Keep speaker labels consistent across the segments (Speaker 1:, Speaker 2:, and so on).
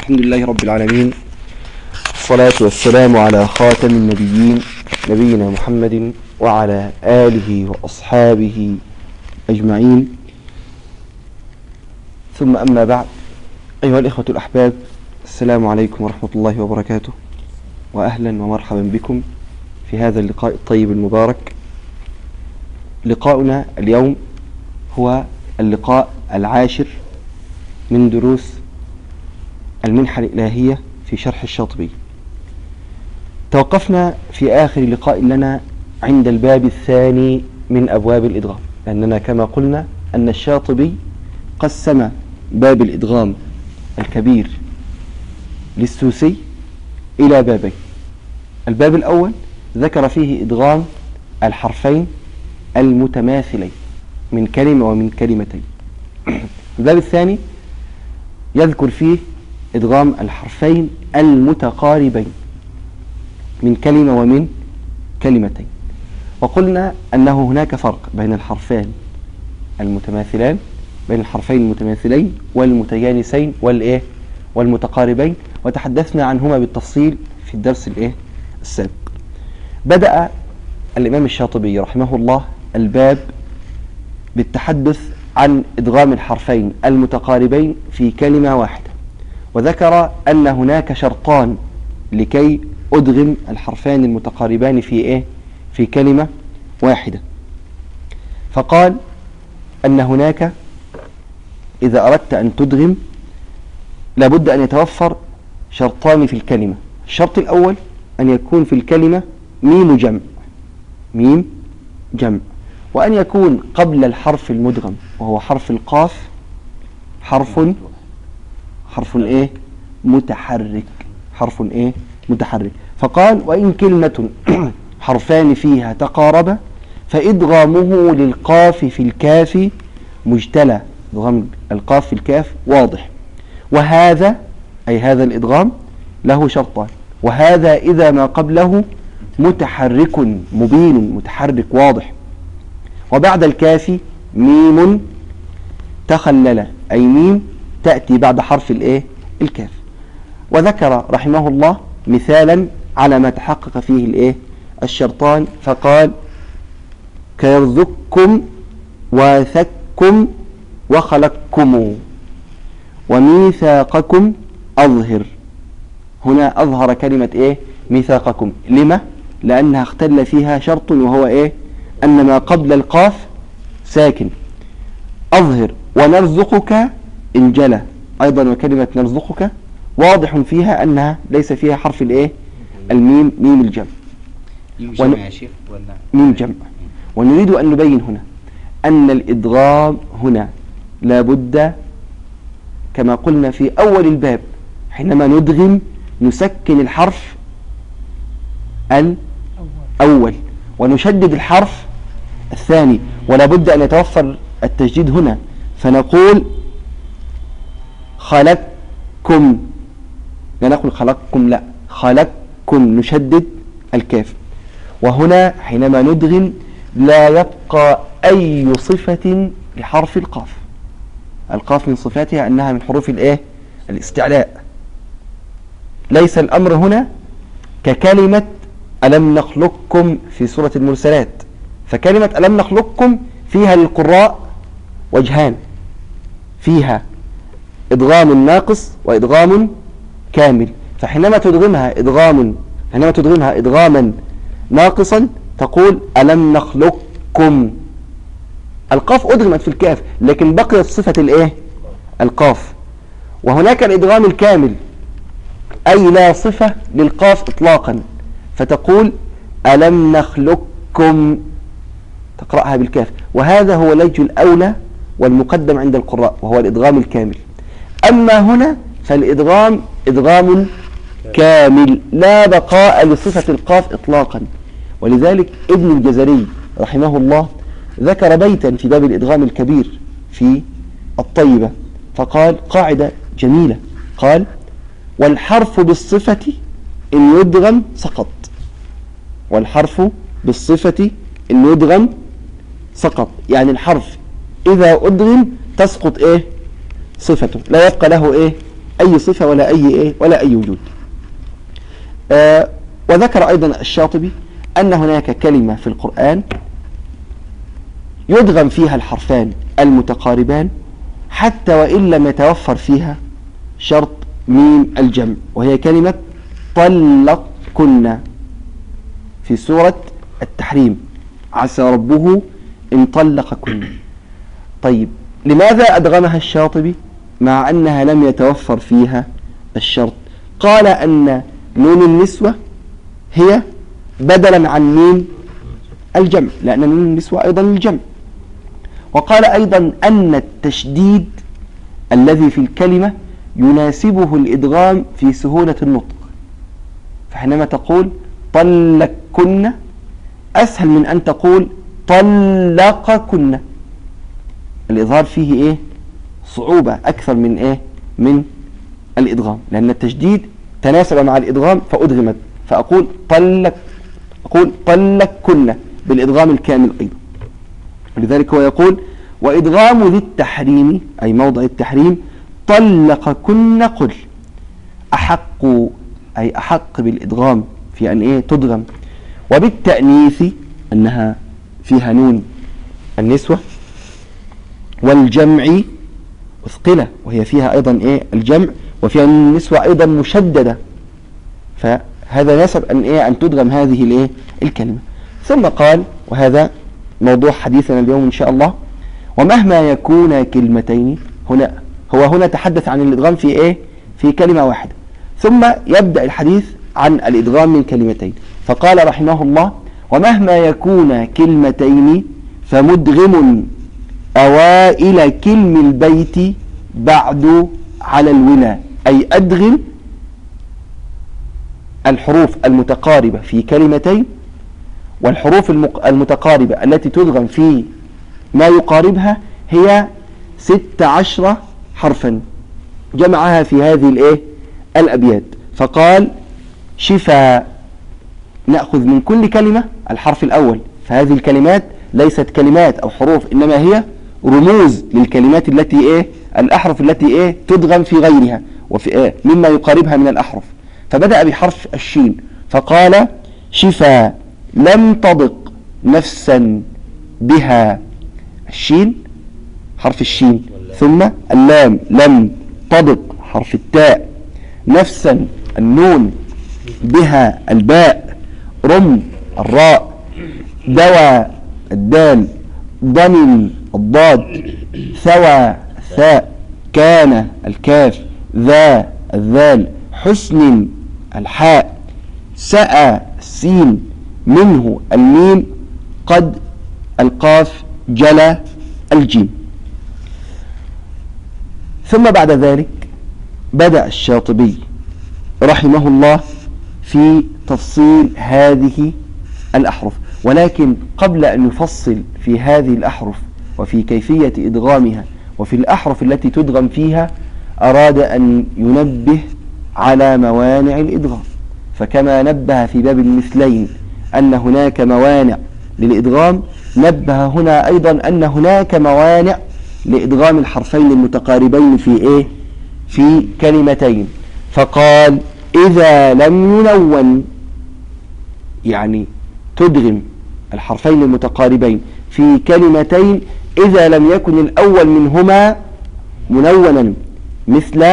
Speaker 1: الحمد لله رب العالمين، الصلاة والسلام على خاتم النبيين نبينا محمد وعلى آله وأصحابه أجمعين، ثم أما بعد. أيها الإخوة الأحباب، السلام عليكم ورحمة الله وبركاته، وأهلا ومرحبا بكم في هذا اللقاء الطيب المبارك. لقاؤنا اليوم هو اللقاء العاشر من دروس المنحة الإلهية في شرح الشاطبي. توقفنا في آخر لقاء لنا عند الباب الثاني من أبواب الإدغام، لأننا كما قلنا أن الشاطبي قسم باب الإدغام الكبير للسوسي إلى بابين. الباب الأول ذكر فيه إدغام الحرفين المتماثلين من كلمة ومن كلمتين. الباب الثاني يذكر فيه إدغام الحرفين المتقاربين من كلمة ومن كلمتين. وقلنا أنه هناك فرق بين الحرفين المتماثلين، بين الحرفين المتماثلين والمتجانسين والمتقاربين، وتحدثنا عنهما بالتفصيل في الدرس السابق. بدأ الإمام الشاطبي رحمه الله الباب بالتحدث عن إدغام الحرفين المتقاربين في كلمة واحدة، وذكر أن هناك شرطان لكي أدغم الحرفين المتقاربان في كلمة واحدة. فقال أن هناك إذا أردت أن تدغم لابد أن يتوفر شرطان في الكلمة. الشرط الأول أن يكون في الكلمة ميم جمع، وأن يكون قبل الحرف المدغم وهو حرف القاف حرف متحرك. فقال وإن كلمة حرفان فيها تقاربا فإدغامه للقاف في الكاف مجتلى، إدغام القاف في الكاف واضح. وهذا أي هذا الإدغام له شرطان، وهذا إذا ما قبله متحرك مبين متحرك واضح، وبعد الكاف ميم تخلل، أي ميم تأتي بعد حرف الكاف. وذكر رحمه الله مثالا على ما تحقق فيه الشرطان، فقال كيرزقكم واثقكم وخلقكم وميثاقكم أظهر. هنا أظهر كلمة ميثاقكم. لما؟ لأنها اختل فيها شرط، وهو أن ما قبل القاف ساكن. أظهر ونرزقك انجلى أيضا، وكلمة نرزقك واضح فيها أنها ليس فيها حرف الميم، ميم الجمع. ميم جمع. ونريد أن نبين هنا أن الإدغام هنا لابد كما قلنا في أول الباب، حينما ندغم نسكن الحرف الأول ونشدد الحرف الثاني، ولا بد أن يتوفر التجديد هنا. فنقول خلقكم، لا نقول خلقكم، لا خلقكم، نشدد الكاف. وهنا حينما ندغم لا يبقى أي صفة لحرف القاف. القاف من صفاتها أنها من حروف الاستعلاء. ليس الأمر هنا ككلمة ألم نخلقكم في سورة المرسلات، فكلمة ألم نخلقكم فيها للقراء وجهان، فيها إدغام ناقص وإدغام كامل. فحينما تدغمها إدغاما ناقصا تقول ألم نخلقكم. القاف أدغمت في الكاف لكن بقيت صفة القاف. وهناك الإدغام الكامل أي لا صفة للقاف إطلاقا، فتقول ألم نخلقكم، تقرأها بالكاف. وهذا هو الوجه الأولى والمقدم عند القراء، وهو الإدغام الكامل. أما هنا فالإدغام إدغام كامل لا بقاء لصفة القاف إطلاقا. ولذلك ابن الجزري رحمه الله ذكر بيتا في باب الإدغام الكبير في الطيبة، فقال قاعدة جميلة، قال والحرف بالصفة إن يدغم سقط. والحرف بالصفة إن يدغم سقط، يعني الحرف إذا أدغم تسقط صفته، لا يبقى له أي صفة ولا أي وجود. وذكر أيضا الشاطبي أن هناك كلمة في القرآن يدغم فيها الحرفان المتقاربان حتى وإن لم يتوفر فيها شرط ميم الجمع، وهي كلمة طلقكن في سورة التحريم، عسى ربه إن طلقكن. طيب لماذا أدغمها الشاطبي مع أنها لم يتوفر فيها الشرط؟ قال أن نون النسوة هي بدلا عن ميم الجمع، لأن نون النسوة أيضا الجمع. وقال أيضا أن التشديد الذي في الكلمة يناسبه الإدغام في سهولة النطق، فحينما تقول طلقكن أسهل من أن تقول طلقكن، الإظهار فيه صعوبة أكثر من الإدغام، لأن التشديد تناسب مع الإدغام فأدغمت، فأقول طلقكن بالإدغام الكامل أيضا. ولذلك هو يقول وإدغام ذي التحريم أي موضع التحريم طلقكن قل، أحق أي أحق بالإدغام في أن تدغم، وبالتأنيث أنها فيها نون النسوة، والجمع مثقلة وهي فيها أيضا الجمع، وفيها النسوة أيضا مشددة، فهذا نسب أن تدغم هذه الكلمة. ثم قال، وهذا موضوع حديثنا اليوم إن شاء الله، ومهما يكون كلمتين، هنا تحدث عن الإدغام في كلمة واحدة، ثم يبدأ الحديث عن الإدغام من كلمتين، فقال رحمه الله ومهما يكون كلمتين فمدغم أوائل كلم البيت بعد على الولا، أي أدغم الحروف المتقاربة في كلمتين، والحروف المتقاربة التي تدغم في ما يقاربها هي 16 حرفا، جمعها في هذه الأبيات. فقال شفاء، نأخذ من كل كلمة الحرف الأول، فهذه الكلمات ليست كلمات أو حروف، إنما هي رموز للكلمات التي الأحرف التي تدغم في غيرها وفي مما يقاربها من الأحرف. فبدأ بحرف الشين فقال شفاء لم تضق نفسا بها، الشين حرف الشين، ثم اللام لم تضق حرف التاء، نفسا النون، بها الباء، رم الراء، دواء الدال، ضمن الضاد، ثوى الثاء، كان الكاف، ذا الذال، حسن الحاء، سأى السين، منه الميم، قد القاف، جلا الجيم. ثم بعد ذلك بدأ الشاطبي رحمه الله في تفصيل هذه الأحرف، ولكن قبل أن يفصل في هذه الأحرف وفي كيفية إدغامها وفي الأحرف التي تدغم فيها أراد أن ينبه على موانع الإدغام. فكما نبه في باب المثلين أن هناك موانع للإدغام، نبه هنا أيضا أن هناك موانع لإدغام الحرفين المتقاربين في كلمتين. فقال إذا لم ينون، يعني تدغم الحرفين المتقاربين في كلمتين إذا لم يكن الأول منهما منونا، مثل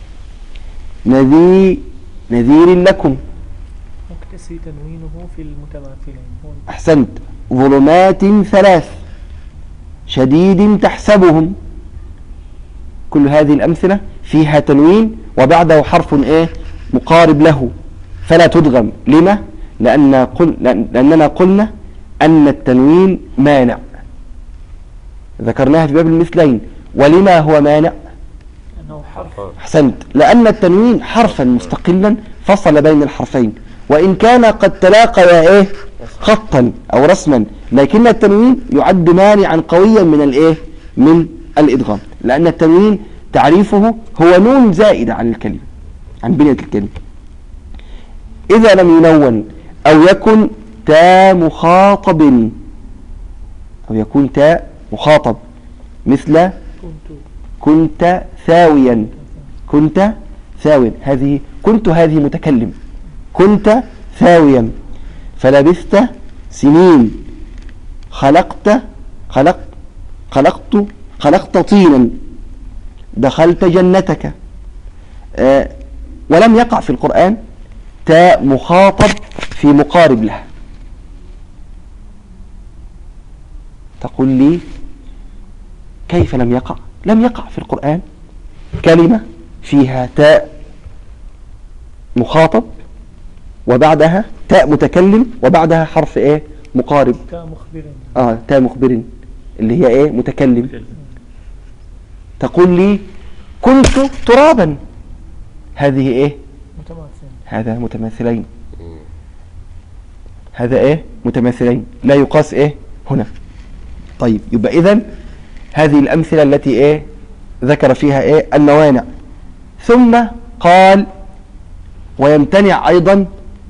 Speaker 1: نذير لكم،
Speaker 2: مكتسي تنوينه في المتماثلين.
Speaker 1: أحسنت، ظلمات ثلاث، شديد تحسبهم، كل هذه الأمثلة فيها تنوين وبعده حرف مقارب له، فلا تدغم. لما؟ لأننا قلنا أن التنوين مانع، ذكرناها في باب المثلين. ولما هو مانع؟
Speaker 2: أنه حرف.
Speaker 1: أحسنت، لأن التنوين حرفا مستقلا فصل بين الحرفين، وإن كان قد تلاقى خطا أو رسما، لكن التنوين يعد مانعا قويا من الإدغام، لأن التنوين تعريفه هو نون زائدة عن الكلمة، عن بنية الكلمة. إذا لم ينون أو يكن تاء مخاطب، أو يكون تاء مخاطب، مثل كنت ثاويا، كنت ثاويا، هذه متكلم، كنت ثاويا، فلبثت سنين، خلقت طينا، دخلت جنتك. ولم يقع في القرآن تاء مخاطب في مقارب له. تقول لي كيف لم يقع؟ لم يقع في القرآن كلمة فيها تاء مخاطب وبعدها تاء متكلم وبعدها حرف ايه مقارب.
Speaker 2: تاء مخبر.
Speaker 1: تاء مخبر اللي هي ايه متكلم. تقول لي كنت ترابا، هذه ايه
Speaker 2: متماثل.
Speaker 1: هذا متماثلين، هذا ايه متماثلين، لا يقاس ايه هنا. طيب يبقى اذن هذه الامثلة التي ايه ذكر فيها ايه الموانع. ثم قال ويمتنع ايضا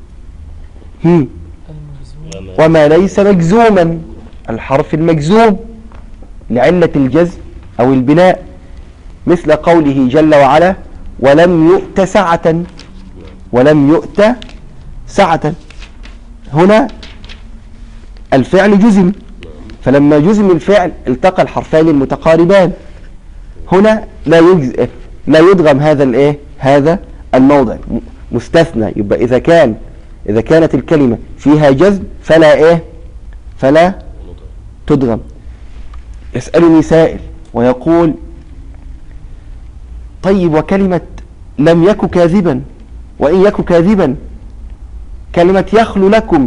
Speaker 1: وما ليس مجزوما، الحرف المجزوم لعلة الجزم او البناء، مثل قوله جل وعلا ولم يؤت سعة، ولم يؤت سعة. هنا الفعل جزم، فلما جزم الفعل التقى الحرفان المتقاربان. هنا لا يدغم هذا الموضع، مستثنى. يبقى إذا كانت الكلمة فيها جزم فلا تدغم. يسألني سائل ويقول طيب وكلمة لم يك كاذبا وإن يك كاذبا، كلمة يخلو لكم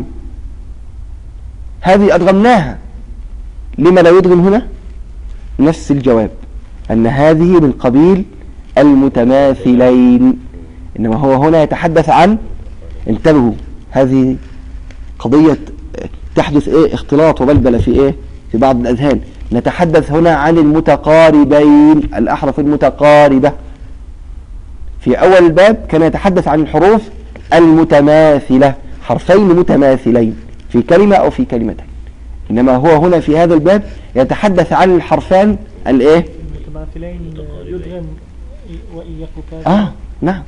Speaker 1: هذه أدغمناها، لما لا يدغم هنا؟ نفس الجواب، أن هذه من قبيل المتماثلين، إنما هو هنا يتحدث عن، انتبهوا هذه قضية تحدث اختلاط وبلبلة في بعض الأذهان. نتحدث هنا عن المتقاربين، الأحرف المتقاربة. في أول الباب كان يتحدث عن الحروف المتماثلة، حرفين متماثلين في كلمة أو في كلمتين، إنما هو هنا في هذا الباب يتحدث عن الحرفان
Speaker 2: المتماثلين يدغم وإن يك كاذبا.
Speaker 1: نعم.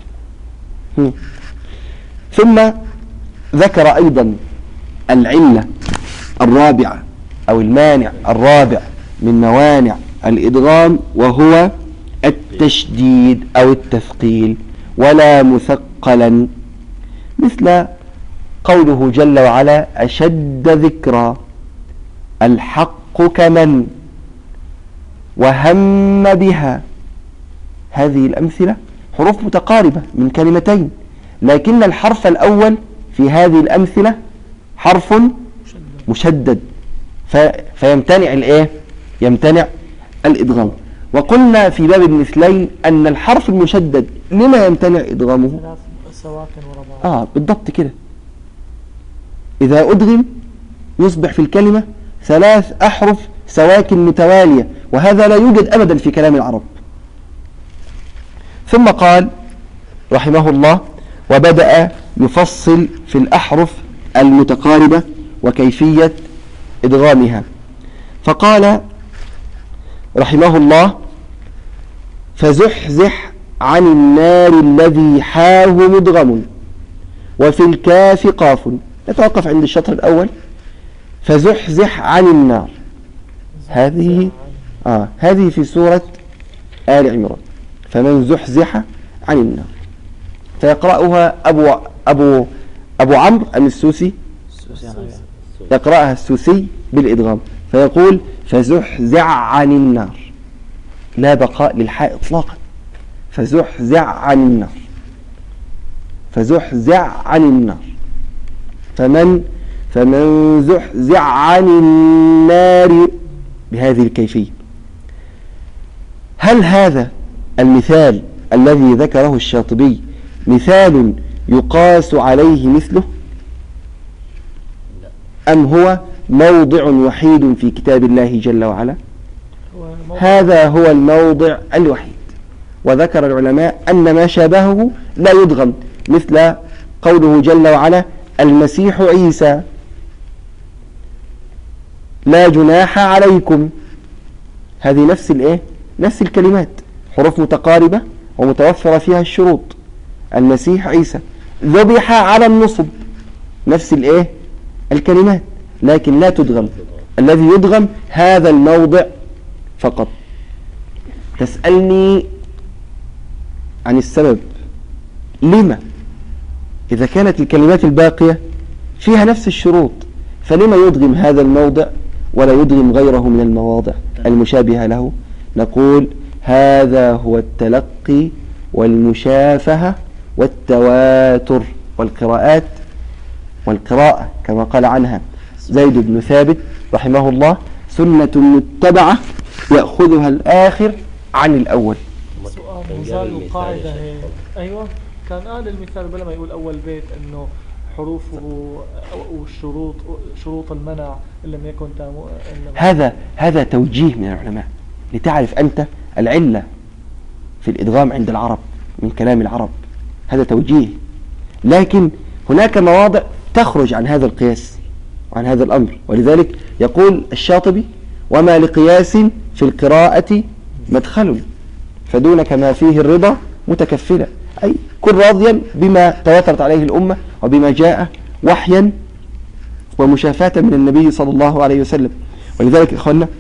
Speaker 1: ثم ذكر أيضا العلة الرابعة أو المانع الرابع من موانع الإدغام، وهو التشديد أو التثقيل، ولا مثقلا، مثل قوله جل وعلا أشد ذكرى، الحق كمن، وهم بها. هذه الأمثلة حروف متقاربة من كلمتين، لكن الحرف الأول في هذه الأمثلة حرف مشدد، فيمتنع يمتنع الإدغام. وقلنا في باب المثلين أن الحرف المشدد لما يمتنع إدغامه؟
Speaker 2: 3 سواكن ورا بعض.
Speaker 1: بالضبط كده. إذا أدغم يصبح في الكلمة 3 أحرف سواكن متوالية، وهذا لا يوجد أبدا في كلام العرب. ثم قال رحمه الله وبدأ يفصل في الأحرف المتقاربة وكيفية إدغامها، فقال رحمه الله فزحزح عن النار الذي حاه مدغم، وفي الكاف قاف. نتوقف عند الشطر الأول، فزحزح عن النار، هذه في سورة آل عمران، فمن زحزح عن النار. فيقرأها أبو عمرو السوسي، يقرأها السوسي بالإدغام، فيقول فزحزع عن النار، لا بقاء للحاء إطلاقا، فزحزع عن النار، فزحزع عن النار، فمن زحزع عن النار، بهذه الكيفية. هل هذا المثال الذي ذكره الشاطبي مثال يقاس عليه مثله، أم هو موضع وحيد في كتاب الله جل وعلا؟ هذا هو الموضع الوحيد. وذكر العلماء أن ما شابهه لا يدغم، مثل قوله جل وعلا المسيح عيسى، لا جناح عليكم، هذه نفس الكلمات، حروف متقاربة ومتوفرة فيها الشروط. المسيح عيسى ذبح على النصب، نفس الايه الكلمات، لكن لا تدغم. الذي يدغم هذا الموضع فقط. تسألني عن السبب، لما إذا كانت الكلمات الباقية فيها نفس الشروط فلما يدغم هذا الموضع ولا يدغم غيره من المواضع المشابهة له؟ نقول هذا هو التلقي والمشافهة والتواتر والقراءة كما قال عنها زيد بن ثابت رحمه الله: سنة متبعة يأخذها الآخر عن الأول.
Speaker 2: سؤال مثال وقاعدة أيوة، كان قال المثال بلا ما يقول أول بيت أنه حروفه والشروط شروط المنع إن لم يكن
Speaker 1: هذا توجيه من العلماء لتعرف أنت العلة في الإدغام عند العرب من كلام العرب، هذا توجيه. لكن هناك مواضع تخرج عن هذا القياس وعن هذا الأمر، ولذلك يقول الشاطبي: وما لقياس في القراءة مدخل فدونك ما فيه الرضا متكفلا، أي كن راضيا بما تواترت عليه الأمة وبما جاء وحيا ومشافاة من النبي صلى الله عليه وسلم. ولذلك إخوانا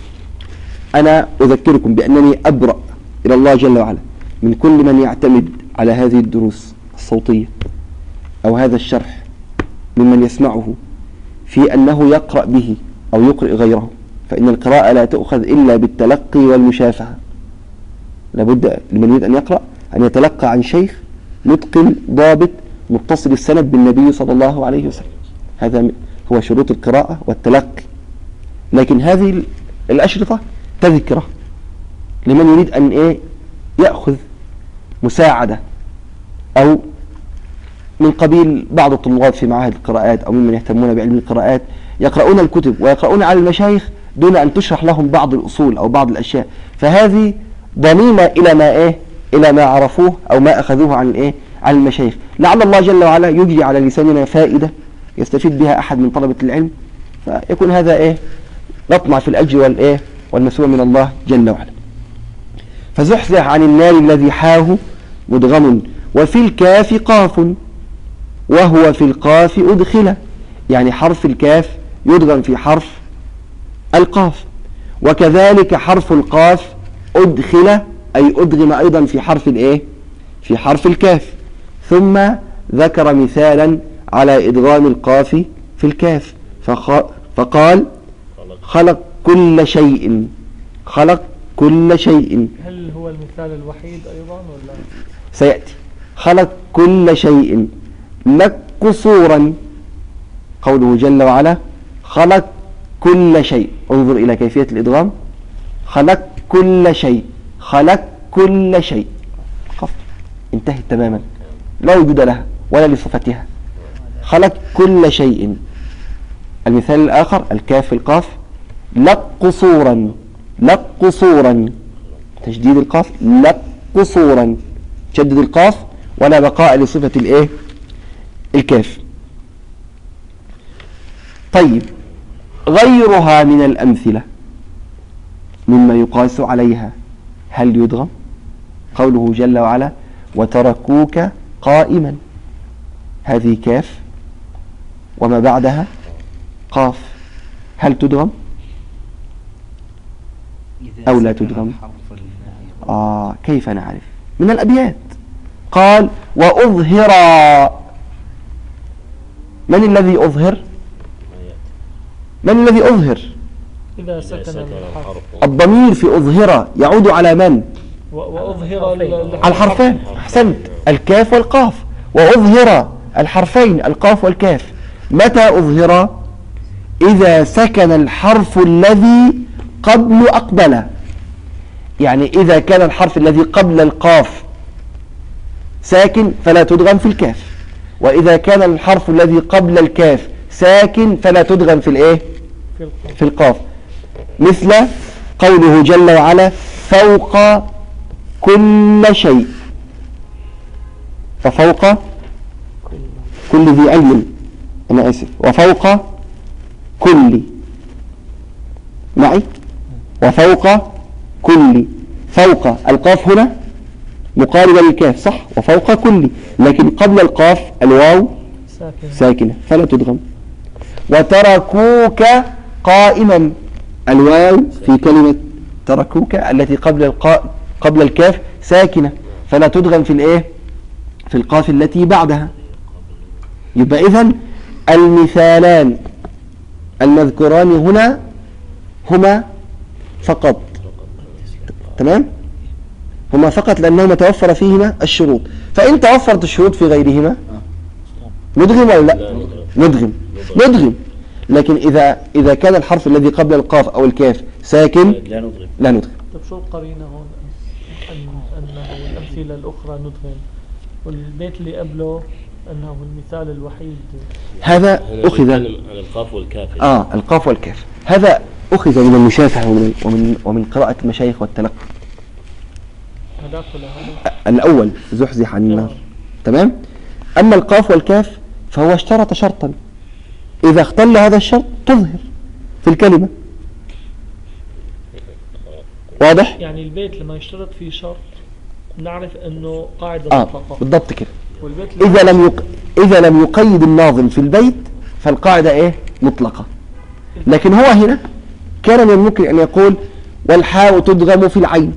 Speaker 1: أنا أذكركم بأنني أبرأ إلى الله جل وعلا من كل من يعتمد على هذه الدروس الصوتية أو هذا الشرح ممن يسمعه في أنه يقرأ به أو يقرأ غيره، فإن القراءة لا تؤخذ إلا بالتلقي والمشافهة. لابد لمن يريد أن يقرأ أن يتلقى عن شيخ متقن ضابط متصل السند بالنبي صلى الله عليه وسلم، هذا هو شروط القراءة والتلقي. لكن هذه الأشرطة تذكرة لمن يريد أن يأخذ مساعدة، أو من قبيل بعض الطلاب في معاهد القراءات أو ممن يهتمون بعلم القراءات يقرؤون الكتب ويقرؤون على المشايخ دون أن تشرح لهم بعض الأصول أو بعض الأشياء، فهذه ضميمة إلى ما عرفوه أو ما أخذوه عن المشايخ. لعل الله جل وعلا يجري على لساننا فائدة يستفيد بها أحد من طلبة العلم، فيكون هذا نطمع في الأجر والمثوبة من الله جل وعلا. فزحزح عن النار الذي حاه مدغم، وفي الكاف قاف وهو في القاف أدخل، يعني حرف الكاف يدغم في حرف القاف، وكذلك حرف القاف أدخل أي أدغم أيضا في حرف في حرف الكاف. ثم ذكر مثالا على إدغام القاف في الكاف فقال: خلق كل شيء. خلق كل شيء.
Speaker 2: هل هو المثال الوحيد أيضا ولا
Speaker 1: سيأتي؟ خلق كل شيء لك قصورا، قوله جل وعلا خلق كل شيء. انظر إلى كيفية الإدغام: خلق كل شيء، خلق كل شيء، قف انتهت تماما، لا وجود لها ولا لصفتها. خلق كل شيء. المثال الآخر الكاف القاف: لك قصورا، لك قصورا، تشديد القاف، لك قصورا، شدد القاف ولا بقاء لصفة الكاف. طيب، غيرها من الأمثلة مما يقاس عليها هل يدغم؟ قوله جل وعلا: وتركوك قائما، هذه كاف وما بعدها قاف، هل تدغم أو لا تدغم؟ كيف نعرف؟ من الأبيات قال: وأظهر. من الذي أظهر؟ من الذي أظهر؟
Speaker 2: إذا سكن الحرف.
Speaker 1: الضمير في أظهر يعود على من؟
Speaker 2: وأظهر
Speaker 1: الحرفين. أحسنت، الكاف والقاف. وأظهر الحرفين القاف والكاف. متى أظهر؟ إذا سكن الحرف الذي قبل أقبل، يعني إذا كان الحرف الذي قبل القاف ساكن فلا تدغم في الكاف، وإذا كان الحرف الذي قبل الكاف ساكن فلا تدغم في القاف. مثل قوله جل وعلا: فوق كل شيء. ففوق كل ذي علم، أنا آسف، وفوق كل، معي، وفوق كل. فوق القاف هنا مقاربة للكاف صح، وفوق كل، لكن قبل القاف الواو ساكنة فلا تدغم. وتركوك قائما، الواو في كلمة تركوك التي قبل الكاف ساكنة فلا تدغم في الايه، في القاف التي بعدها. يبقى إذن المثالان المذكوران هنا هما فقط، تمام، هما فقط لأنهما توفر فيهما الشروط. فإن توفرت الشروط في غيرهما ندغم ولا لا؟ ندغم. لكن إذا كان الحرف الذي قبل القاف أو الكاف ساكن لا ندغم.
Speaker 2: طب شو القرينة هون أنه الأمثلة الأخرى ندغم، والبيت اللي قبله أنه المثال الوحيد؟
Speaker 1: هذا أخذ
Speaker 3: عن القاف والكاف.
Speaker 1: القاف والكاف، هذا أخذ من المشافهة ومن قراءة المشايخ والتلقي. الأول زحزح عن النار، تمام. أما القاف والكاف فهو اشترط شرطا، إذا اختل هذا الشرط تظهر في الكلمة. واضح؟
Speaker 2: يعني البيت لما يشترط فيه شرط نعرف أنه قاعدة مطلقة.
Speaker 1: بالضبط كده. إذا لم يقيد الناظم في البيت فالقاعدة إيه؟ مطلقة. لكن هو هنا كان من الممكن أن يقول والحاء تدغم في العين،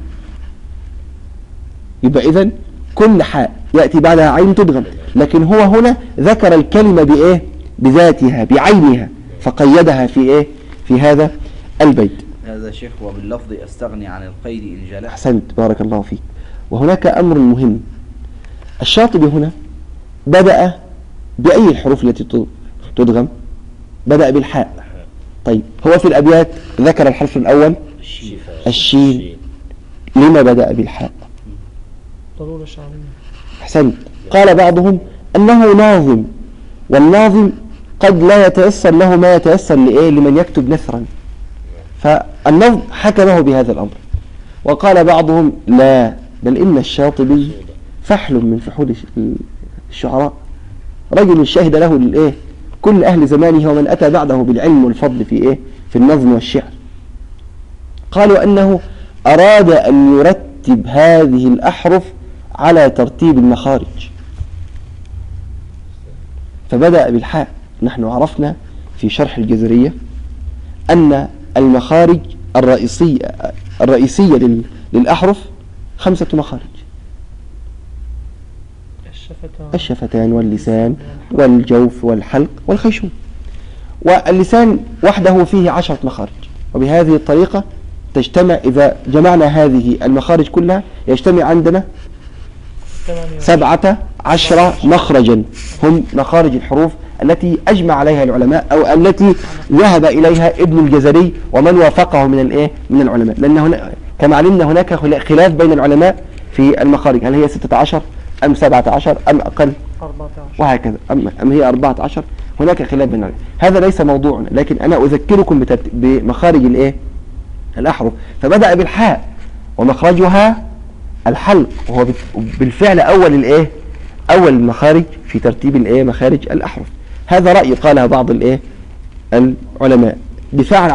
Speaker 1: يبقى إذن كل حاء يأتي بعدها عين تدغم، لكن هو هنا ذكر الكلمة بإيه؟ بذاتها بعينها، فقيدها في إيه؟ في هذا البيت.
Speaker 4: هذا شيخ وباللفظ أستغني عن القيد إن جلت.
Speaker 1: أحسنت، بارك الله فيك. وهناك أمر مهم، الشاطبي هنا بدأ بأي الحروف التي تدغم؟ بدأ بالحاء. طيب هو في الأبيات ذكر الحرف الأول الشين، لما بدأ بالحاء؟
Speaker 2: ضرورة شعرية.
Speaker 1: أحسنت. قال بعضهم أنه ناظم، والناظم قد لا يتيسر له ما يتيسر لمن يكتب نثرا، فالنظم حكمه بهذا الأمر. وقال بعضهم لا، بل إن الشاطبي فحل من فحول الشعراء، رجل شهد له كل أهل زمانه ومن أتى بعده بالعلم والفضل في النظم والشعر. قالوا أنه أراد أن يرتب هذه الأحرف على ترتيب المخارج، فبدأ بالحاء. نحن عرفنا في شرح الجزرية أن المخارج الرئيسية للأحرف 5 مخارج: الشفتان واللسان والجوف والحلق والخيشوم. واللسان وحده فيه 10 مخارج، وبهذه الطريقة تجتمع، إذا جمعنا هذه المخارج كلها يجتمع عندنا 17 مخرجا، هم مخارج الحروف التي أجمع عليها العلماء، أو التي ذهب إليها ابن الجزري ومن وافقه من العلماء، لأن هنا كما علمنا هناك خلاف بين العلماء في المخارج، هل هي 16 أم 17 أم أقل
Speaker 2: 14
Speaker 1: وهكذا، أم هي 14. هناك خلاف بين العلماء، هذا ليس موضوعنا، لكن أنا أذكركم بمخارج الأحرف. فبدأ بالحاء ومخرجها الحلق، وهو بالفعل أول المخارج في ترتيب مخارج الأحرف. هذا رأي قالها بعض العلماء دفاعا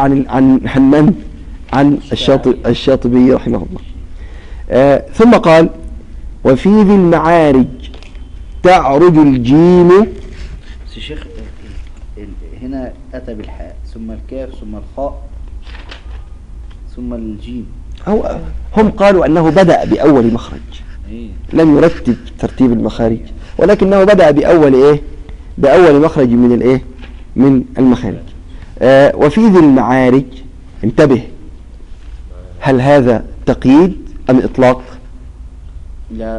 Speaker 1: عن الشاطبي رحمه الله. ثم قال وفي ذي المعارج تعرج الجيم.
Speaker 4: شيخ هنا أتى بالحاء ثم الكاف ثم الخاء ثم الجيم.
Speaker 1: هم قالوا أنه بدأ بأول مخرج، لم يرتب ترتيب المخارج، ولكنه بدأ بأول مخرج من المخارج. وفي ذي المعارج، انتبه، هل هذا تقييد أم إطلاق؟
Speaker 4: لا،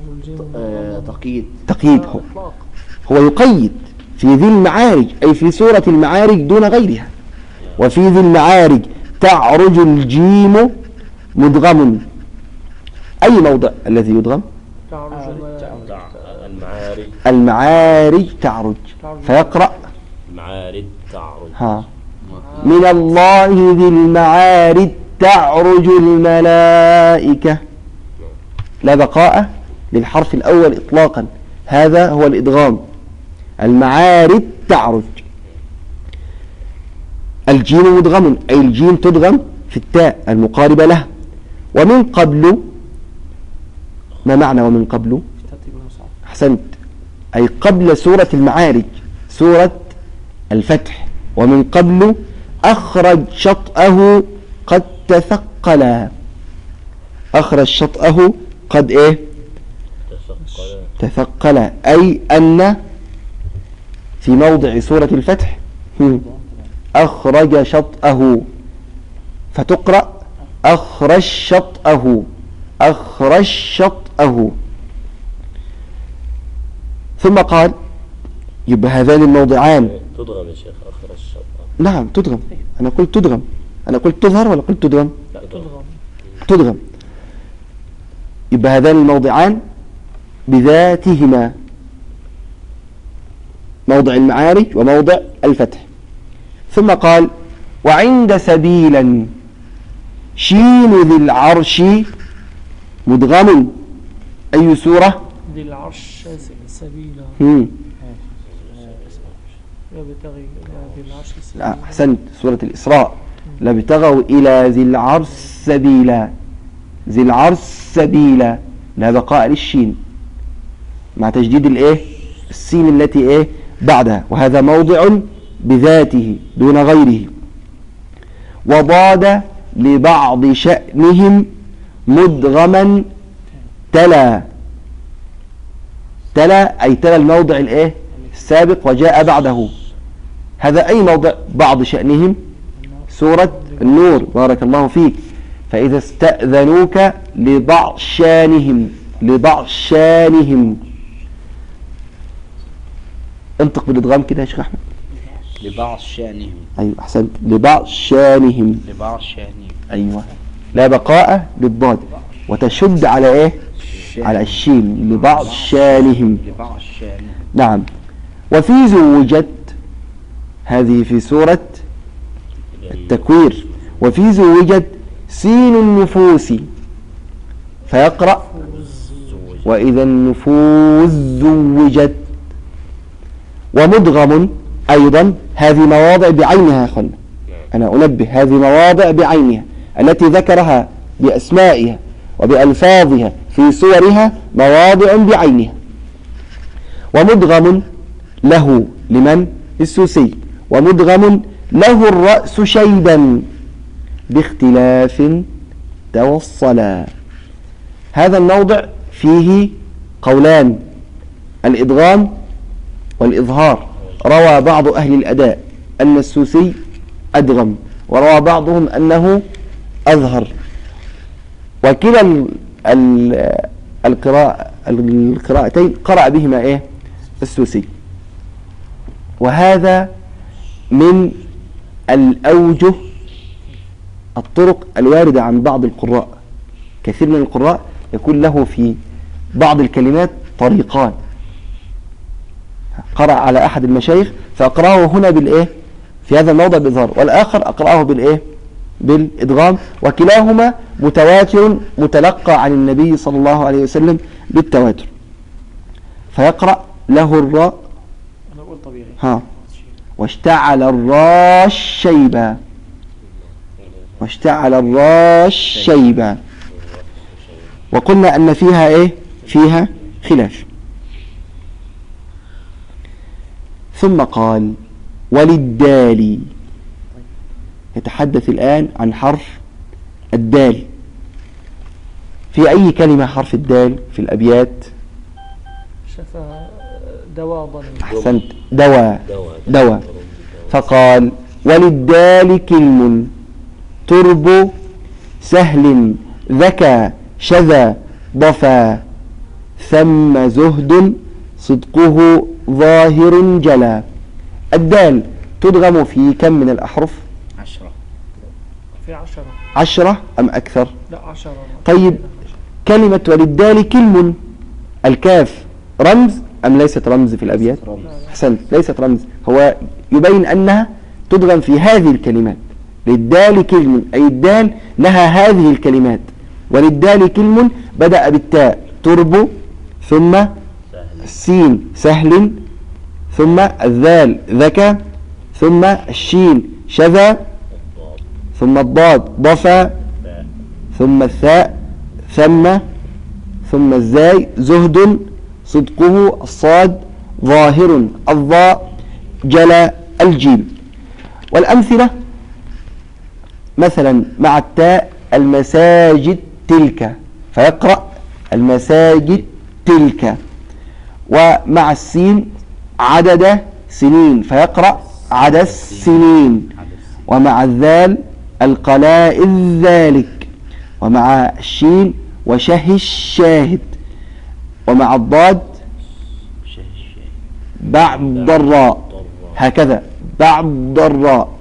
Speaker 1: تقييد. هو يقيد في ذي المعارج، أي في سورة المعارج دون غيرها. وفي ذي المعارج تعرج الجيم مدغم. أي موضع الذي يدغم؟ المعارج تعرج، فيقرأ
Speaker 3: المعارج تعرج.
Speaker 1: من الله ذي المعارج تعرج الملائكة، لا بقاء للحرف الأول إطلاقا، هذا هو الإدغام. المعارج تعرج. الجيم مدغم، أي الجيم تدغم في التاء المقاربة له. ومن قبل ما معنى ومن قبل؟
Speaker 2: ترتيب المصحف.
Speaker 1: أحسنت، أي قبل سورة المعارج، سورة الفتح. ومن قبل أخرج شطأه قد تثقل. أخرج شطأه قد إيه؟ تثقل، أي أن في موضع سورة الفتح أخرج شطأه، فتقرأ أخرج شطأه، أخرج شطأه. ثم قال يبقى هذان الموضعان
Speaker 3: تضغم يا شيخ أخر الشطأ.
Speaker 1: نعم تدغم. أنا قلت تدغم، أنا قلت تظهر ولا قلت تدغم؟
Speaker 2: لا تضغم.
Speaker 1: تدغم. يبقى هذان الموضعان بذاتهما، موضع المعارج وموضع الفتح. ثم قال وعند سبيلا شين ذي العرش مدغم. أي سورة؟
Speaker 2: ذي العرش سبيلا. يبتغي ذي العرش سبيلا.
Speaker 1: لا أحسنت، سورة الإسراء. لابتغوا إلى ذي العرش سبيلا. ذي العرش سبيلا، لا بقاء للشين مع تجديد الإيه؟ السين التي إيه؟ بعدها، وهذا موضع بذاته دون غيره. وضاد لبعض شأنهم مدغما تلا. تلا أي تلا الموضع الإيه؟ السابق وجاء بعده. هذا أي موضع بعض شأنهم؟ سورة النور، بارك الله فيك. فإذا استأذنوك لبعض شانهم، لبعض شانهم. انطق بالادغام كده يا شيخ أحمد.
Speaker 4: لبعض شأنهم.
Speaker 1: أيوة أحسنت، لبعض شانهم.
Speaker 4: لبعض شأنهم.
Speaker 1: أيوة، لا بقاء للضاد وتشد على إيه؟ على الشين، لبعض شانهم.
Speaker 4: لبعض شأنهم.
Speaker 1: نعم. وفي زوجت، هذه في سورة التكوير. وفي زوجت سين النفوس، فيقرأ وإذا النفوس زوجت. ومدغم أيضا، هذه مواضع بعينها. خلنا أنا أنبه، هذه مواضع بعينها التي ذكرها بأسمائها وبألفاظها في سورها، مواضع بعينها. ومدغم له لمن؟ السوسي. ومدغم له الرأس شيبا باختلاف توصلا. هذا الموضع فيه قولان، الإدغام والإظهار. روى بعض أهل الأداء أن السوسي أدغم، وروى بعضهم أنه أظهر. وكلا القراءتين قرأ بهما إيه؟ السوسي. وهذا من الأوجه، الطرق الواردة عن بعض القراء. كثير من القراء يكون له في بعض الكلمات طريقان. قرأ على أحد المشايخ فأقرأه هنا بالإيه؟ في هذا الموضع بإظهار، والآخر أقرأه بالإيه؟ بالإدغام. وكلاهما متواتر متلقى عن النبي صلى الله عليه وسلم بالتواتر. فيقرأ له الراء واشتعل الراش شيبا. واشتعل الراش شيبا. وقلنا أن فيها إيه؟ فيها خلاف. ثم قال وللدال، يتحدث الآن عن حرف الدال. في أي كلمة حرف الدال في الأبيات؟
Speaker 2: شفا دواء ظن.
Speaker 1: أحسنت، دواء. دواء. فقال وللدال كلم ترب سهل ذكى شذا ضفا ثم زهد صدقه ظاهر جلا. الدال تدغم في كم من الأحرف؟
Speaker 4: 10.
Speaker 2: في 10.
Speaker 1: 10 أم أكثر؟
Speaker 2: لا 10.
Speaker 1: طيب كلمة وللدال كلم، الكاف رمز أم ليست رمز في الأبيات؟ أحسنت، ليست رمز. هو يبين أنها تدغم في هذه الكلمات. للدال كلم أي الدال لها هذه الكلمات. وللدال كلم بدأ بالتاء ترب، ثم السين سهل، ثم الذال ذكى، ثم الشين شذا، ثم الضاد ضفا، ثم الثاء ثم، ثم الزاي زهد صدقه الصاد ظاهر الضاء جل الجيم. والأمثلة مثلا مع التاء المساجد تلك فيقرأ المساجد تلك، ومع السين عدد سنين فيقرأ عدد السنين، ومع الذال القلائل ذلك، ومع الشين وشه الشاهد، ومع الضاد بعد الراء هكذا بعد الراء،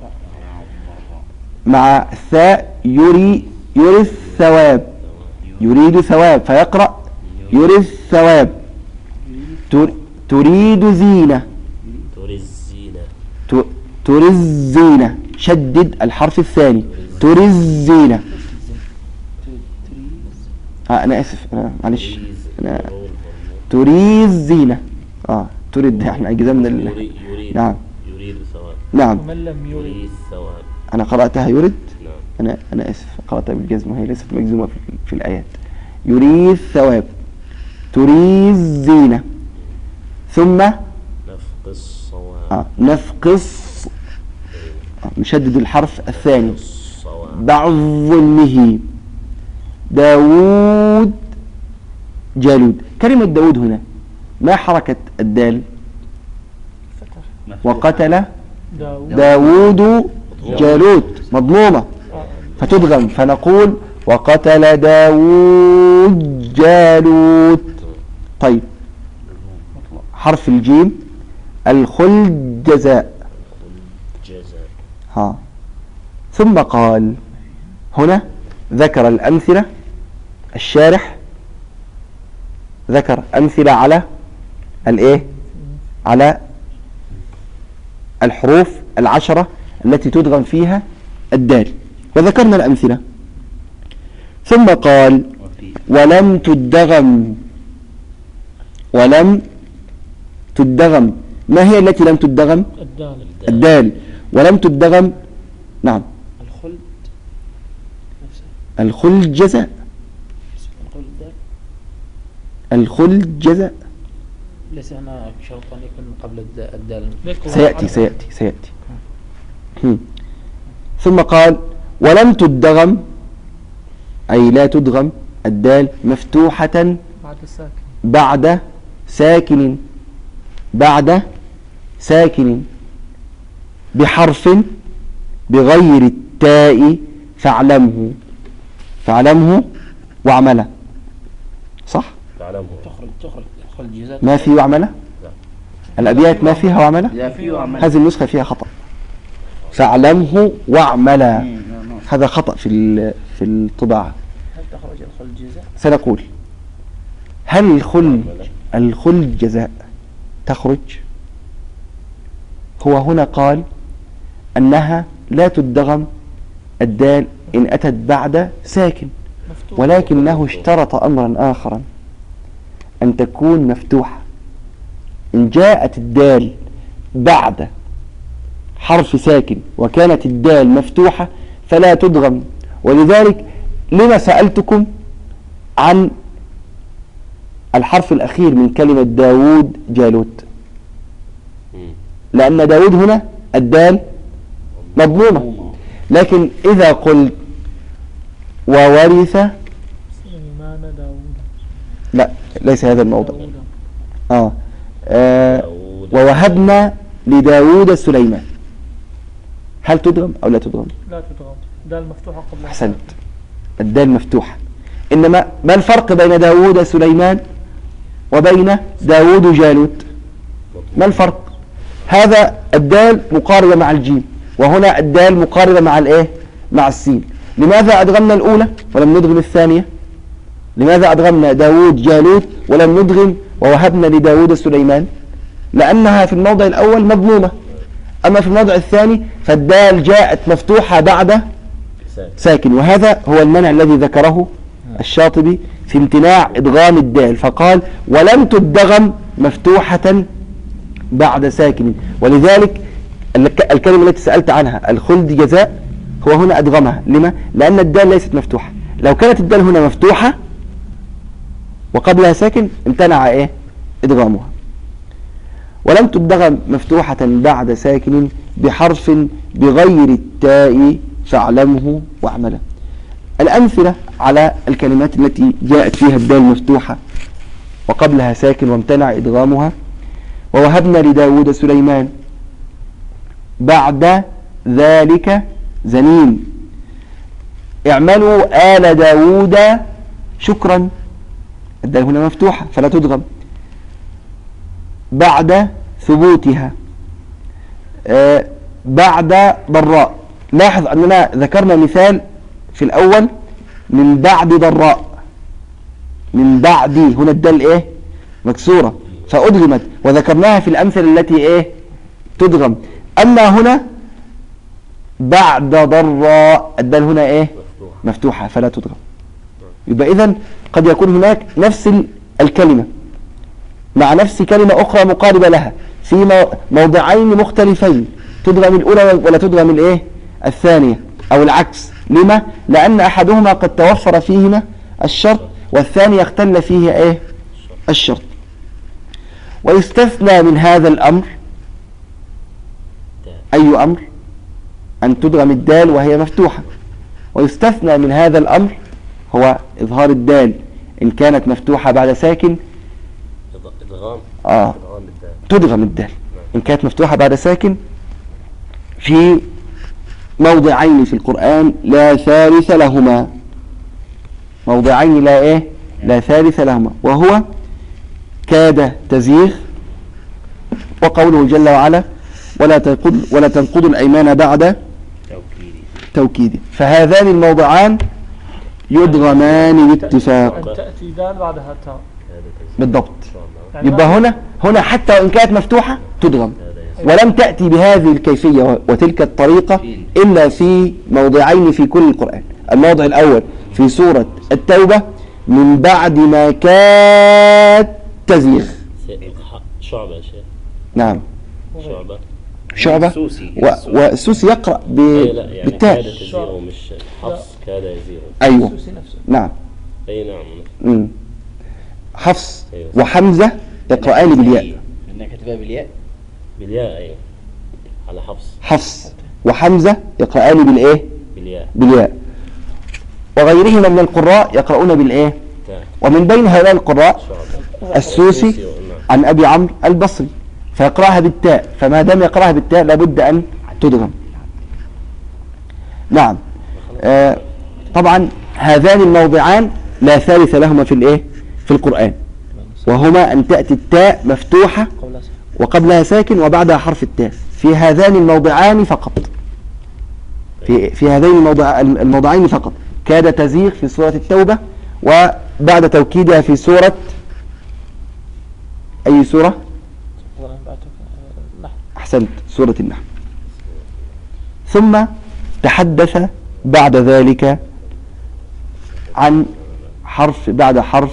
Speaker 1: مع الثاء يري الثواب يريد ثواب فيقرأ يري الثواب، تريد زينة تري الزينة شدد الحرف الثاني تري الزينة. أنا آسف معلش تري الزينة تريد احنا جزمنا نعم
Speaker 3: يريد ثواب.
Speaker 1: نعم
Speaker 2: ومن لم يريد
Speaker 3: ثواب.
Speaker 1: أنا قرأتها يريد.
Speaker 3: نعم.
Speaker 1: أنا آسف قرأتها بالجزم وهي ليست مجزومة في الآيات. يريد ثواب تريد الزينة، ثم
Speaker 3: نفق الصواب
Speaker 1: نفقص نشدد الحرف الثاني
Speaker 3: الصواب.
Speaker 1: بعض ظلمه داود جالود. كلمة داود هنا ما حركة الدال؟ وقتل داود جالوت مضمومة فتدغم فنقول وقتل داود جالوت. طيب حرف الجيم الخلد جزاء ثم قال هنا ذكر الأمثلة. الشارح ذكر أمثلة على الايه على الحروف 10 التي تدغم فيها الدال، وذكرنا الأمثلة. ثم قال ولم تدغم. ما هي التي لم تدغم؟ الدال. ولم تدغم نعم الخلد جزاء. الخلد جزاء
Speaker 4: ليس هنا شرط أن يكون قبل الدال.
Speaker 1: سيأتي. ثم قال ولم تدغم أي لا تدغم الدال مفتوحة بعد ساكن بحرف بغير التاء فاعلمه واعمله. صح؟
Speaker 4: تخرج جزاء.
Speaker 1: ما في واعمله؟ الأبيات ما فيها واعمله؟ هذه النسخة فيها خطأ. فاعلمه واعملا هذا خطأ في الطباعة.
Speaker 4: هل تخرج الخلد جزاء؟
Speaker 1: سنقول هل الخلد جزاء تخرج؟ هو هنا قال أنها لا تدغم الدال إن أتت بعد ساكن، ولكنه اشترط أمرا آخرا أن تكون مفتوحة. إن جاءت الدال بعد حرف ساكن وكانت الدال مفتوحة فلا تدغم. ولذلك لما سألتكم عن الحرف الأخير من كلمة داود جالوت؟ لأن داود هنا الدال مضمومة، لكن إذا قلت وورث لا ليس هذا الموضع. ووهبنا لداود سليمان هل تدغم أو لا تدغم؟
Speaker 2: لا تدغم. دال مفتوحة قبل.
Speaker 1: أحسنت الدال مفتوحة. إنما ما الفرق بين داود سليمان وبين داود جالوت؟ ما الفرق؟ هذا الدال مقاربة مع الجيم، وهنا الدال مقاربة مع الايه؟ مع السين. لماذا أدغمنا الأولى ولم ندغم الثانية؟ لماذا أدغمنا داود جالوت ولم ندغم ووهبنا لداود سليمان؟ لأنها في الموضع الأول مضمومة، أما في الموضع الثاني فالدال جاءت مفتوحة بعد ساكن، وهذا هو المنع الذي ذكره الشاطبي في امتناع إدغام الدال، فقال ولم تدغم مفتوحة بعد ساكن. ولذلك الكلمة التي سألت عنها الخلد جزاء هو هنا أدغمها. لما؟ لأن الدال ليست مفتوحة. لو كانت الدال هنا مفتوحة وقبلها ساكن امتنع ايه ادغامها. ولم تدغم مفتوحة بعد ساكن بحرف بغير التاء فاعلمه واعمله. الأمثلة على الكلمات التي جاءت فيها الدال مفتوحة وقبلها ساكن وامتنع إدغامها: ووهبنا لداود سليمان بعد ذلك زنين، اعملوا آل داود شكرا، الدال هنا مفتوحة فلا تدغم، بعد ثبوتها، بعد ضراء. لاحظ أننا ذكرنا مثال في الأول من بعد ضراء، من بعد هنا الدال ايه مكسورة فأدغمت، وذكرناها في الأمثلة التي ايه تدغم. أما هنا بعد ضراء الدال هنا ايه مفتوحة فلا تدغم. يبقى إذن قد يكون هناك نفس الكلمة مع نفس كلمة أخرى مقاربة لها في موضعين مختلفين، تدغم الأولى ولا تدغم الايه الثانية أو العكس. لما؟ لأن أحدهما قد توفر فيهما الشرط والثاني اختل فيه ايه الشرط. ويستثنى من هذا الأمر أي أمر؟ أن تدغم الدال وهي مفتوحة. ويستثنى من هذا الأمر هو إظهار الدال إن كانت مفتوحة بعد ساكن تدغم الدال إن كانت مفتوحة بعد ساكن في موضعين في القرآن لا ثالث لهما، موضعين لا ايه لا ثالث لهما، وهو كاد تزيغ وقوله جل وعلا ولا تنقضوا الأيمان بعد توكيد. فهذان الموضعان يدغمان باتفاق.
Speaker 2: أن تأتي دال بعدها تاء
Speaker 1: بالضبط. يبقى هنا حتى وإن كانت مفتوحة تدغم، ولم تأتي بهذه الكيفية وتلك الطريقة إلا في موضعين في كل القرآن. الموضع الأول في سورة التوبة من بعد ما كاد تزيغ.
Speaker 3: شعبة يا شيخ.
Speaker 1: نعم شعبة والسوسي يقرأ بالتاء.
Speaker 3: كاد تزيغ مش حفص كاد يزيغ.
Speaker 1: أيوه نعم.
Speaker 3: أي نعم.
Speaker 1: حفص وحمزة يقرآن بالياء.
Speaker 4: إنك كتبها بالياء.
Speaker 3: بالياء أيوه على
Speaker 1: حفص وحمزة يقرآن بالإيه بالياء. وغيرهما من القراء يقرؤون بالإيه. ومن بين هؤلاء القراء السوسي عن أبي عمرو البصري فيقرأها بالتاء، فما دام يقرأها بالتاء لابد أن تدغم. نعم. طبعا هذان الموضعان لا ثالث لهما في الإيه في القرآن، وهما أن تأتي التاء مفتوحة وقبلها ساكن وبعدها حرف التاء في هذان الموضعان فقط، في هذين الموضعين فقط. كاد تزيغ في سورة التوبة، وبعد توكيدها في سورة أي سورة؟ أحسنت، سورة النحل. ثم تحدث بعد ذلك عن حرف بعد حرف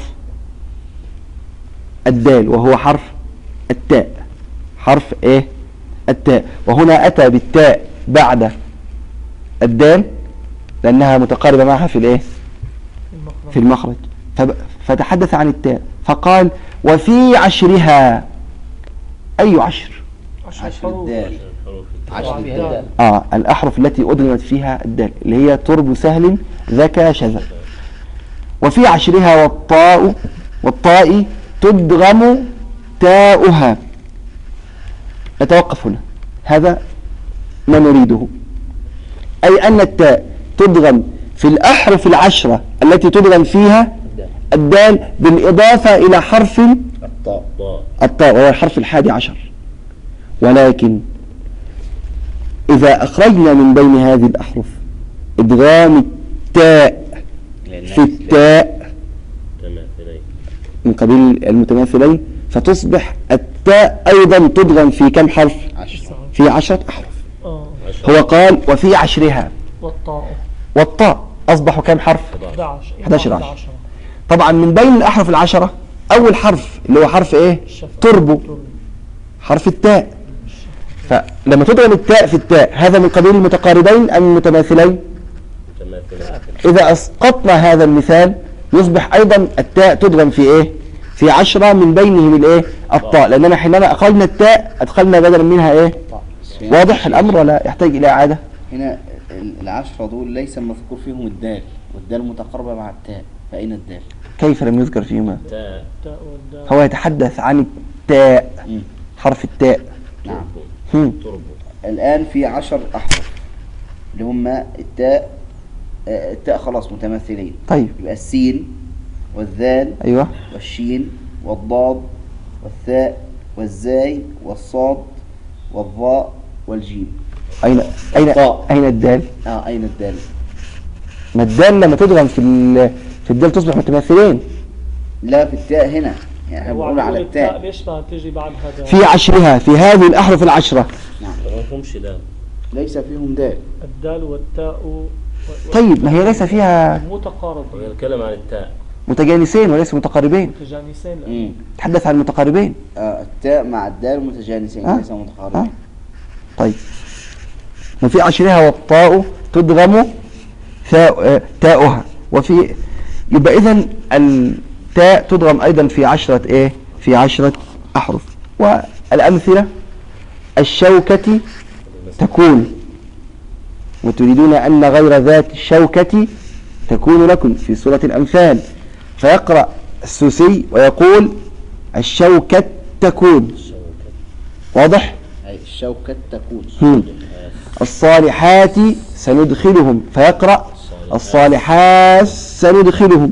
Speaker 1: الدال وهو حرف التاء، حرف ايه التاء. وهنا أتى بالتاء بعد الدال لأنها متقاربة معها في الايه في المخرج، فتحدث عن التاء فقال وفي عشرها. أي عشر؟
Speaker 4: عشر الدال. عشر الدال.
Speaker 1: الأحرف التي أدغمت فيها الدال اللي هي ترب سهل ذكى شذا. وفي عشرها والطاء تدغم تاؤها. نتوقف هنا، هذا ما نريده، أي أن التاء تدغم في الأحرف العشرة التي تدغم فيها الدال بالإضافة إلى حرف الطاء وهو الحرف 11. ولكن إذا أخرجنا من بين هذه الأحرف إدغام التاء في التاء من قبيل المتماثلين فتصبح التاء أيضا تدغم في كم حرف؟ في 10 أحرف. هو قال وفي عشرها والطاء أصبحوا كم حرف؟ 11. طبعا من بين الأحرف 10 أول حرف اللي هو حرف إيه؟ تربو، حرف التاء. فلما تدغم التاء في التاء هذا من قبيل المتقاربين أم المتماثلين؟ إذا أسقطنا هذا المثال يصبح أيضا التاء تدغم في إيه؟ في 10 من بينهم الإيه؟ الطاء، لأننا حينما أخذنا التاء أدخلنا بدلا منها إيه؟ واضح الأمر ولا يحتاج إلى إعادة؟
Speaker 5: هنا العشرة دول ليس مذكور فيهم الدال، والدال متقاربة مع التاء، فأين الدال؟
Speaker 1: كيف لم يذكر فيهما؟
Speaker 3: تاء
Speaker 2: التاء والدال.
Speaker 1: هو يتحدث عن التاء، حرف التاء.
Speaker 5: نعم.
Speaker 3: تربو.
Speaker 5: الآن في 10 أحرف اللي هم التاء. التاء خلاص متماثلين.
Speaker 1: طيب.
Speaker 5: يبقى السين والذال
Speaker 1: أيوة.
Speaker 5: والشين والضاد والثاء والزاي والصاد والظاء والجيم.
Speaker 1: أين
Speaker 5: الطاء.
Speaker 1: أين الدال؟
Speaker 5: أين الدال؟
Speaker 1: ما الدال لما تدغم في الدال تصبح متماثلين.
Speaker 5: لا، في التاء هنا، يعني احنا بنقول على التاء.
Speaker 2: ليش ما تيجي بعد هذا؟
Speaker 1: في عشرها، في هذه الأحرف العشرة.
Speaker 5: نعم.
Speaker 3: ما فيهمش دال.
Speaker 5: ليس فيهم دال.
Speaker 2: الدال والتاء
Speaker 1: طيب ما هي ليس فيها
Speaker 2: متقاربين.
Speaker 3: نتكلم عن التاء.
Speaker 1: متجانسين وليس متقاربين.
Speaker 2: متجانسين.
Speaker 1: تحدث عن المتقاربين.
Speaker 5: التاء مع الدال متجانسين ليس متقاربين.
Speaker 1: طيب. وفي عشرها والطاء تدغم تاؤها، وفي يبقى إذن التاء تدغم أيضا في 10 إيه؟ في 10 أحرف. والأمثلة: الشوكة تكون، وتريدون أن غير ذات الشوكة تكون لكم، في سورة الأنفال. فيقرأ السوسي ويقول: الشوكة تكون. واضح؟
Speaker 5: أي الشوكة تكون.
Speaker 1: الصالحات سندخلهم، فيقرأ: الصالحات سندخلهم.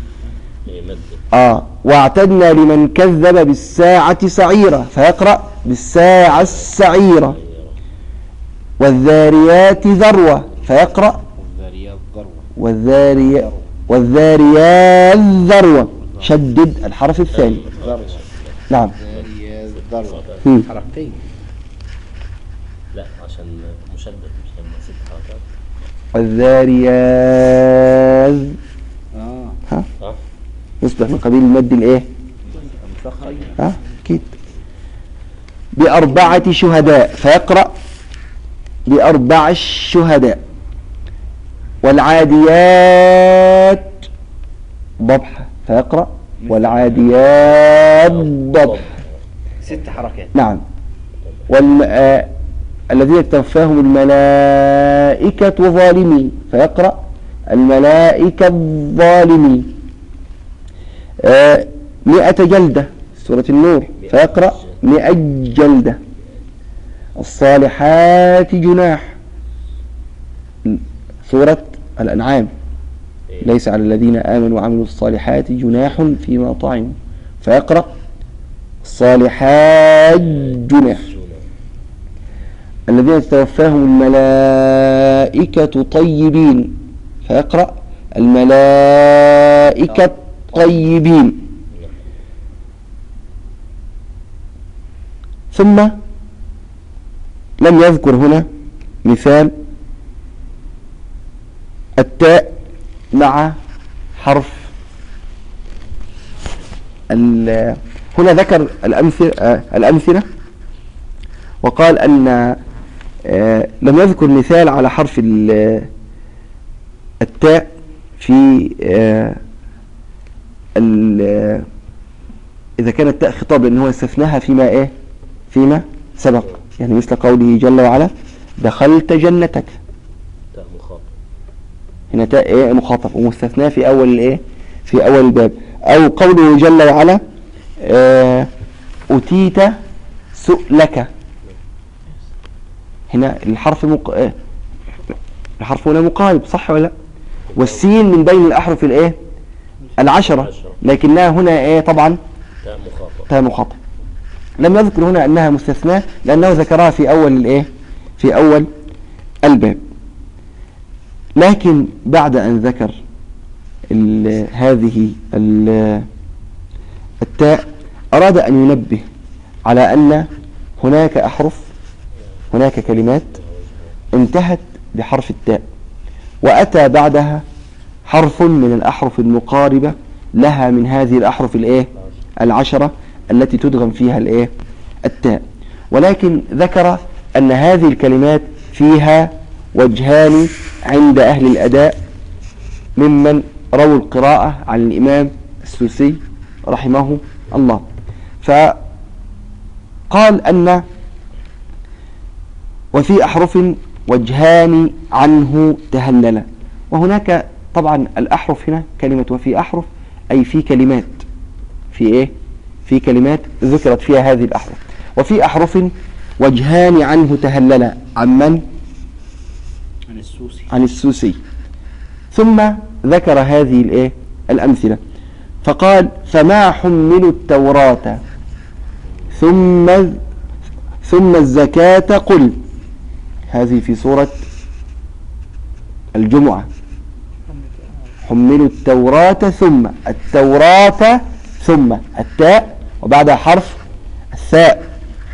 Speaker 1: واعتدنا لمن كذب بالساعة سعيرا، فيقرأ: بالساعة السعيرة. والذاريات ذروة، فيقرأ: والذاريات ذروة. شدد الحرف الثاني. نعم.
Speaker 5: ذروة. حركتين.
Speaker 3: لا، عشان مشدد، مش لما 6 حركات.
Speaker 1: والذاريات
Speaker 3: صح.
Speaker 1: يصبح من قبيل المد الايه؟ اكيد. ب4 شهداء، فيقرأ: ب4 الشهداء. والعاديات ضبحا، فيقرأ: والعاديات ضبحا.
Speaker 5: 6 حركات.
Speaker 1: نعم. الذين توفاهم الملائكة ظالمين، فيقرأ: الملائكة ظالمين. 100 جلدة، سورة النور، فيقرأ: 100 جلدة. الصالحات جناح، سورة الأنعام: ليس على الذين آمنوا وعملوا الصالحات جناح فيما طعموا، فيقرأ: الصالحات جناح. الذين توفاهم الملائكة طيبين، فيقرأ: الملائكة طيبين. ثم لم يذكر هنا مثال التاء مع حرف هنا ذكر الأمثلة وقال أن لم يذكر مثال على حرف التاء في إذا كانت التاء خطاب، لأنه هو استثناها فيما سبق، يعني مثل قوله جل وعلا: دخلت جنتك.
Speaker 3: تاء مخاطب.
Speaker 1: هنا تاء مخاطب ومستثنى في أول في أول الباب. أو قوله جل وعلا: أتيت سؤلك. هنا الحرف هنا مقارب، صح ولا لا؟ والسين من بين الأحرف 10، لكنها هنا طبعا تاء مخاطب. لم يذكر هنا أنها مستثناة لأنه ذكرها في أول الباب. لكن بعد أن ذكر هذه التاء أراد أن ينبه على أن هناك كلمات انتهت بحرف التاء، وأتى بعدها حرف من الأحرف المقاربة لها من هذه الأحرف 10 التي تدغم فيها التاء. ولكن ذكر أن هذه الكلمات فيها وجهان عند أهل الأداء ممن رووا القراءة عن الإمام السوسي رحمه الله. فقال أن وفي أحرف وجهان عنه تهلل. وهناك طبعا الأحرف هنا كلمة وفي أحرف أي في كلمات، في إيه؟ في كلمات ذكرت فيها هذه الأحرف. وفي أحرف وجهان عنه تهلل عن من؟ عن السوسي. ثم ذكر هذه الإيه؟ الأمثلة، فقال فما حملوا التوراة ثم الزكاة قل. هذه في سورة الجمعة. حملوا التوراة ثم التوراة ثم التاء وبعدها حرف الثاء.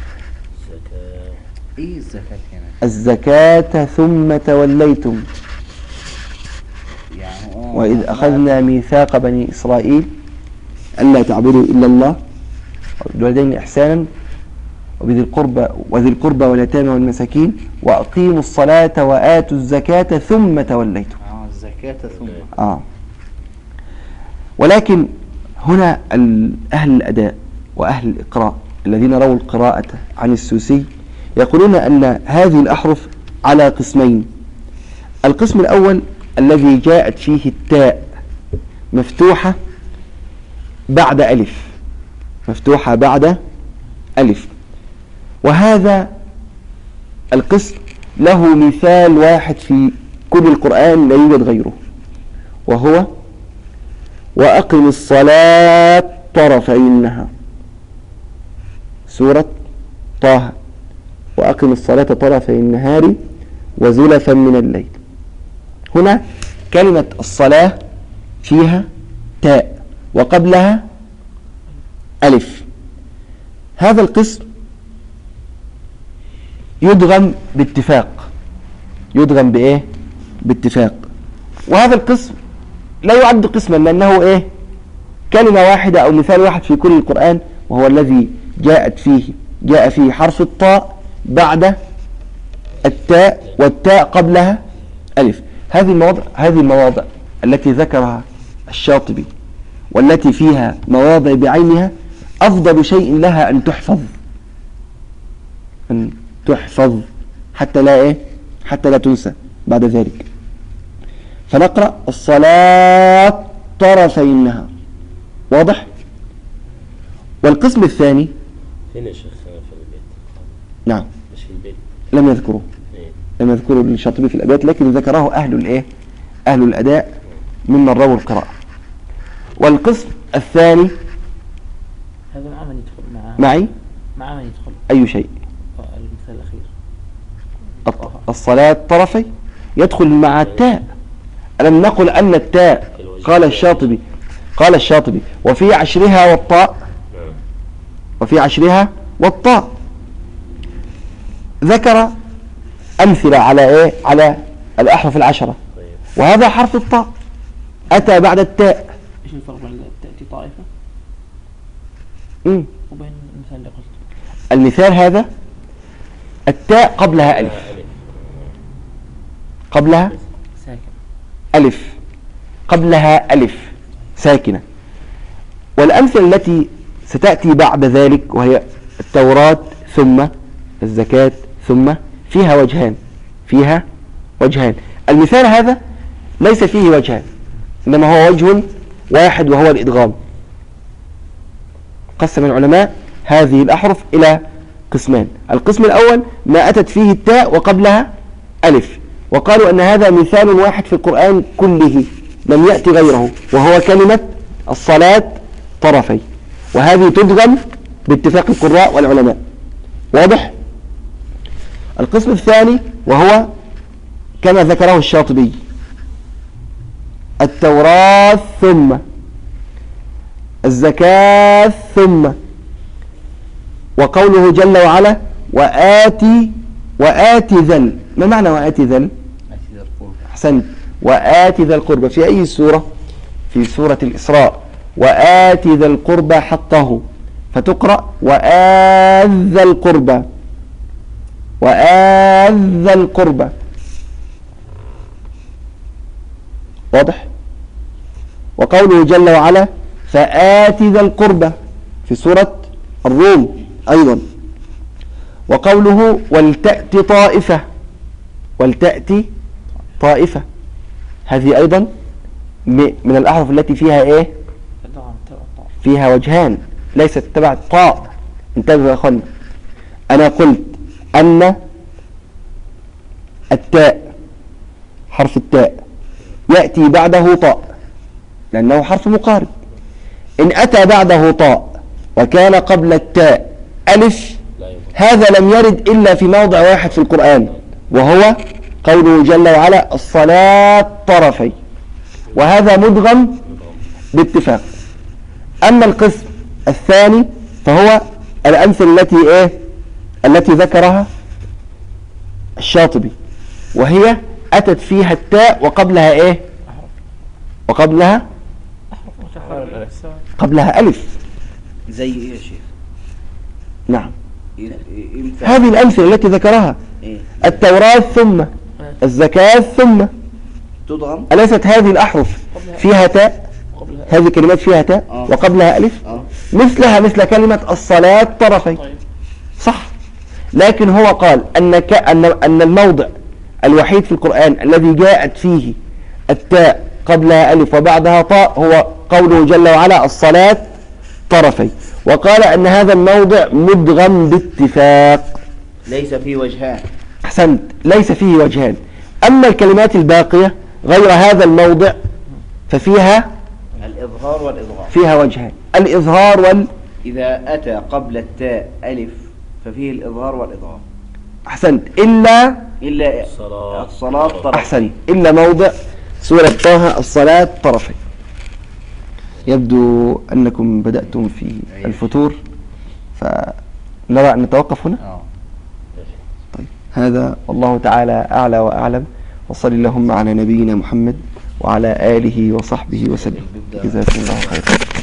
Speaker 5: ايه الزكاة هنا؟
Speaker 1: الزكاة ثم توليتم
Speaker 5: يعني
Speaker 1: وإذ أخذنا ميثاق بني إسرائيل ألا تعبدوا إلا الله وبالوالدين إحسانا وذي القربى واليتامى والمساكين وأقيموا الصلاة وآتوا الزكاة ثم توليتم.
Speaker 5: الزكاة ثم
Speaker 1: ولكن هنا أهل الأداء وأهل الإقراء الذين رووا القراءة عن السوسي يقولون أن هذه الأحرف على قسمين. القسم الأول الذي جاءت فيه التاء مفتوحة بعد ألف، مفتوحة بعد ألف، وهذا القسم له مثال واحد في كل القرآن لا يوجد غيره، وهو وأقم الصلاة طرفي النهار، سورة طه، وأقم الصلاة طرفي النهار وزلفا من الليل. هنا كلمة الصلاة فيها تاء وقبلها ألف. هذا القسم يدغم باتفاق، يدغم بإيه؟ باتفاق. وهذا القسم لا يعد قسما لأنه إيه؟ كلمة واحدة أو مثال واحد في كل القرآن، وهو الذي جاء فيه حرف الطاء بعد التاء والتاء قبلها ألف. هذه المواضع التي ذكرها الشاطبي والتي فيها مواضع بعينها أفضل شيء لها أن تحفظ حتى لا تنسى بعد ذلك. فنقرأ الصلاة طرفي النهار، واضح؟ والقسم الثاني
Speaker 3: فين يا شيخ في البيت؟
Speaker 1: نعم
Speaker 3: مش في البيت.
Speaker 1: لم يذكروه، لم يذكروا الشاطبي في الأبيات، لكن ذكره أهل الأداء ممن رووا القراءة. والقسم الثاني
Speaker 4: هذا مع من يدخل
Speaker 1: مع
Speaker 4: من يدخل
Speaker 1: أي شيء؟
Speaker 4: المثال الأخير
Speaker 1: الصلاة طرفي يدخل مع التاء. ألم نقل أن التاء قال الشاطبي وفي عشرها والطاء، ذكر أمثلة على الأحرف العشرة، وهذا حرف الطاء أتى بعد التاء.
Speaker 4: ايش الفرق بين تأتي طائفة وبين المثال اللي قلت؟
Speaker 1: المثال هذا التاء قبلها ألف، قبلها
Speaker 4: ساكن
Speaker 1: ألف، قبلها ألف ساكنة. والأمثلة التي ستأتي بعد ذلك وهي التوراة ثم الزكاة ثم فيها وجهان. المثال هذا ليس فيه وجهان، إنما هو وجه واحد وهو الإدغام. قسم العلماء هذه الأحرف إلى قسمان. القسم الأول ما أتت فيه التاء وقبلها ألف، وقالوا أن هذا مثال واحد في القرآن كله لم يأتي غيره، وهو كلمة الصلاة طرفي، وهذه تدغم باتفاق القراء والعلماء، واضح؟ القسم الثاني وهو كما ذكره الشاطبي التوراة ثم الزكاة ثم، وقوله جل وعلا وآتي ذل. ما معنى وآتي ذل؟ أحسنت، وآتي ذا القربى في أي سورة؟ في سورة الإسراء، وآتي ذا القربى حقه، فتقرأ وآذ القربى، وآذ القربى، واضح؟ وقوله جل وعلا فآت ذا القربى في سورة الروم أيضا، وقوله ولتأتي طائفة، ولتأتي طائفة، هذه أيضا من الأحرف التي فيها إيه؟ فيها وجهان، ليست تبع الطاء. انتبهوا يا أخوانا، أنا قلت أن التاء حرف التاء يأتي بعده طاء لأنه حرف مقارب. إن أتى بعده طاء وكان قبل التاء ألف هذا لم يرد إلا في موضع واحد في القرآن، وهو قوله جل وعلا الصلاة طرفي، وهذا مدغم باتفاق. أما القسم الثاني فهو الأمثلة التي ذكرها الشاطبي، وهي أتت فيها التاء وقبلها إيه؟ وقبلها ألف.
Speaker 5: زي إيه يا شيخ؟
Speaker 1: نعم،
Speaker 5: إمتى؟
Speaker 1: هذه الأمثلة التي ذكرها
Speaker 5: إيه؟
Speaker 1: التوراة ثم الزكاة ثم،
Speaker 5: تضغم؟
Speaker 1: أليست هذه الأحرف فيها تاء؟ هذه كلمات فيها تاء وقبلها ألف، مثلها مثل كلمة الصلاة طرفي، صح. لكن هو قال أن الموضع الوحيد في القرآن الذي جاءت فيه التاء قبلها ألف وبعدها طاء هو قوله جل وعلا الصلاة طرفي، وقال أن هذا الموضع مدغم باتفاق،
Speaker 5: ليس فيه وجهان.
Speaker 1: أحسنت، ليس فيه وجهان. أما الكلمات الباقية غير هذا الموضع ففيها
Speaker 5: الإظهار والإضغام،
Speaker 1: فيها وجهان، الإظهار
Speaker 5: إذا أتى قبل التاء ألف ففيه الإظهار والإضغام.
Speaker 1: أحسنت، إلا
Speaker 5: الصلاة طرفي.
Speaker 1: أحسنت، إلا موضع سورة طه الصلاة طرفي. يبدو أنكم بدأتم في الفتور، فنرى أن نتوقف هنا. طيب، هذا والله تعالى أعلى وأعلم، وصل اللهم على نبينا محمد وعلى آله وصحبه وسلم. جزاكم الله خيرا.